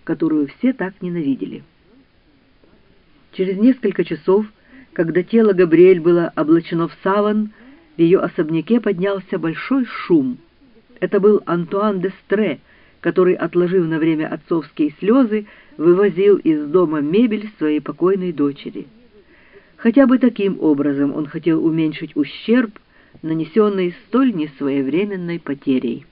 которую все так ненавидели. Через несколько часов, когда тело Габриэль было облачено в саван, в ее особняке поднялся большой шум. Это был Антуан де Стре, который, отложив на время отцовские слезы, вывозил из дома мебель своей покойной дочери. Хотя бы таким образом он хотел уменьшить ущерб, нанесенный столь несвоевременной потерей.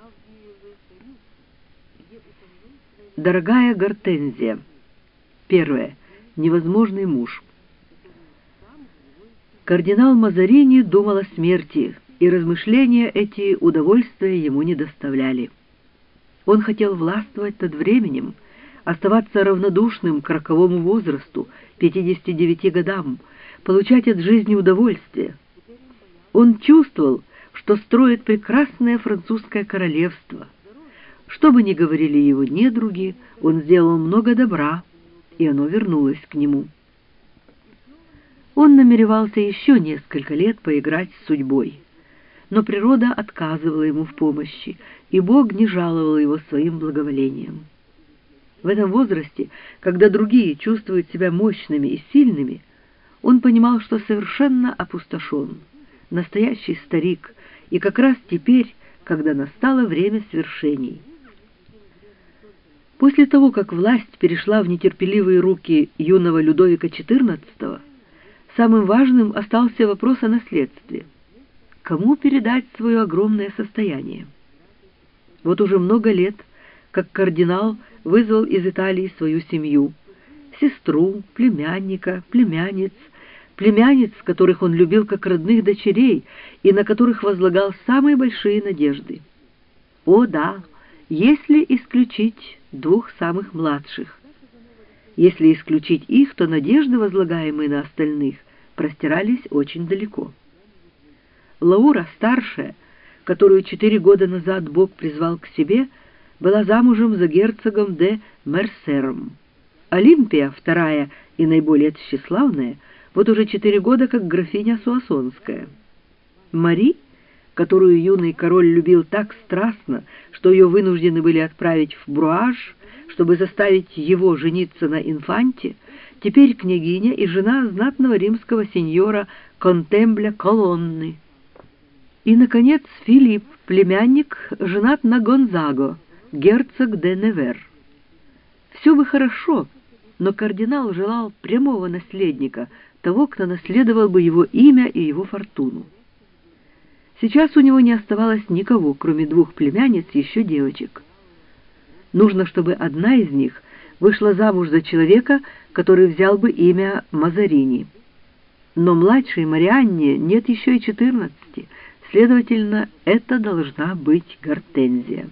Дорогая Гортензия. Первое. Невозможный муж. Кардинал Мазарини думал о смерти, и размышления эти удовольствия ему не доставляли. Он хотел властвовать над временем, оставаться равнодушным к роковому возрасту, 59 годам, получать от жизни удовольствие. Он чувствовал, что строит прекрасное французское королевство. Что бы ни говорили его недруги, он сделал много добра, и оно вернулось к нему. Он намеревался еще несколько лет поиграть с судьбой, но природа отказывала ему в помощи, и Бог не жаловал его своим благоволением. В этом возрасте, когда другие чувствуют себя мощными и сильными, он понимал, что совершенно опустошен, настоящий старик, и как раз теперь, когда настало время свершений. После того, как власть перешла в нетерпеливые руки юного Людовика XIV, самым важным остался вопрос о наследстве. Кому передать свое огромное состояние? Вот уже много лет, как кардинал вызвал из Италии свою семью, сестру, племянника, племянниц, которых он любил как родных дочерей и на которых возлагал самые большие надежды. О да, если исключить двух самых младших. Если исключить их, то надежды, возлагаемые на остальных, простирались очень далеко. Лаура, старшая, которую 4 года назад Бог призвал к себе, была замужем за герцогом де Мерсером. Олимпия, вторая и наиболее тщеславная, вот уже 4 года как графиня Суассонская. Мари, которую юный король любил так страстно, что ее вынуждены были отправить в Бруаж, чтобы заставить его жениться на инфанте, теперь княгиня и жена знатного римского сеньора Контембля Колонны. И, наконец, Филипп, племянник, женат на Гонзаго, герцог де Невер. Все бы хорошо, но кардинал желал прямого наследника, того, кто наследовал бы его имя и его фортуну. Сейчас у него не оставалось никого, кроме 2 племянниц, еще девочек. Нужно, чтобы одна из них вышла замуж за человека, который взял бы имя Мазарини. Но младшей Марианне нет еще и 14, следовательно, это должна быть Гортензия.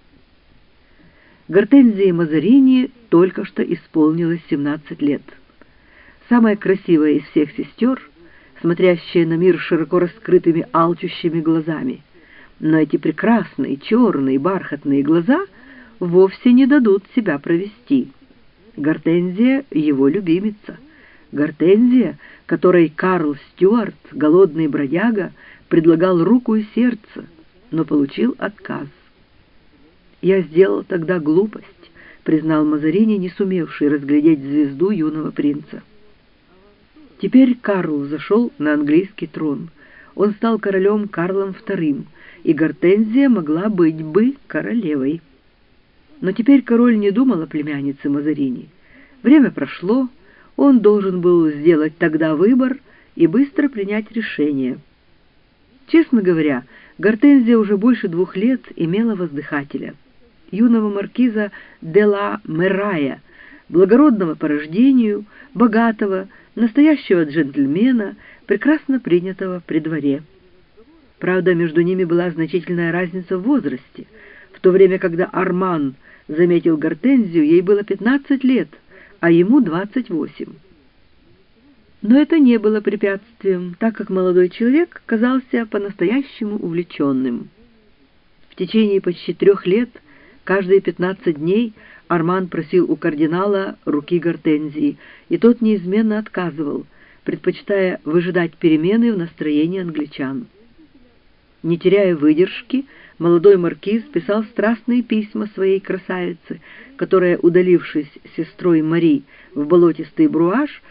Гортензии Мазарини только что исполнилось 17 лет. Самая красивая из всех сестер, смотрящая на мир широко раскрытыми алчущими глазами. Но эти прекрасные, черные, бархатные глаза вовсе не дадут себя провести. Гортензия — его любимица. Гортензия, которой Карл Стюарт, голодный бродяга, предлагал руку и сердце, но получил отказ. «Я сделал тогда глупость», — признал Мазарини, не сумевший разглядеть звезду юного принца. Теперь Карл зашел на английский трон. Он стал королем Карлом II, и Гортензия могла быть бы королевой. Но теперь король не думал о племяннице Мазарини. Время прошло, он должен был сделать тогда выбор и быстро принять решение. Честно говоря, Гортензия уже больше 2 лет имела воздыхателя, юного маркиза де ла Мерая, благородного по рождению, богатого, настоящего джентльмена, прекрасно принятого при дворе. Правда, между ними была значительная разница в возрасте. В то время, когда Арман заметил Гортензию, ей было 15 лет, а ему 28. Но это не было препятствием, так как молодой человек казался по-настоящему увлеченным. В течение почти 3 лет, каждые 15 дней, Арман просил у кардинала руки Гортензии, и тот неизменно отказывал, предпочитая выжидать перемены в настроении англичан. Не теряя выдержки, молодой маркиз писал страстные письма своей красавице, которая, удалившись с сестрой Мари в болотистый Бруаж,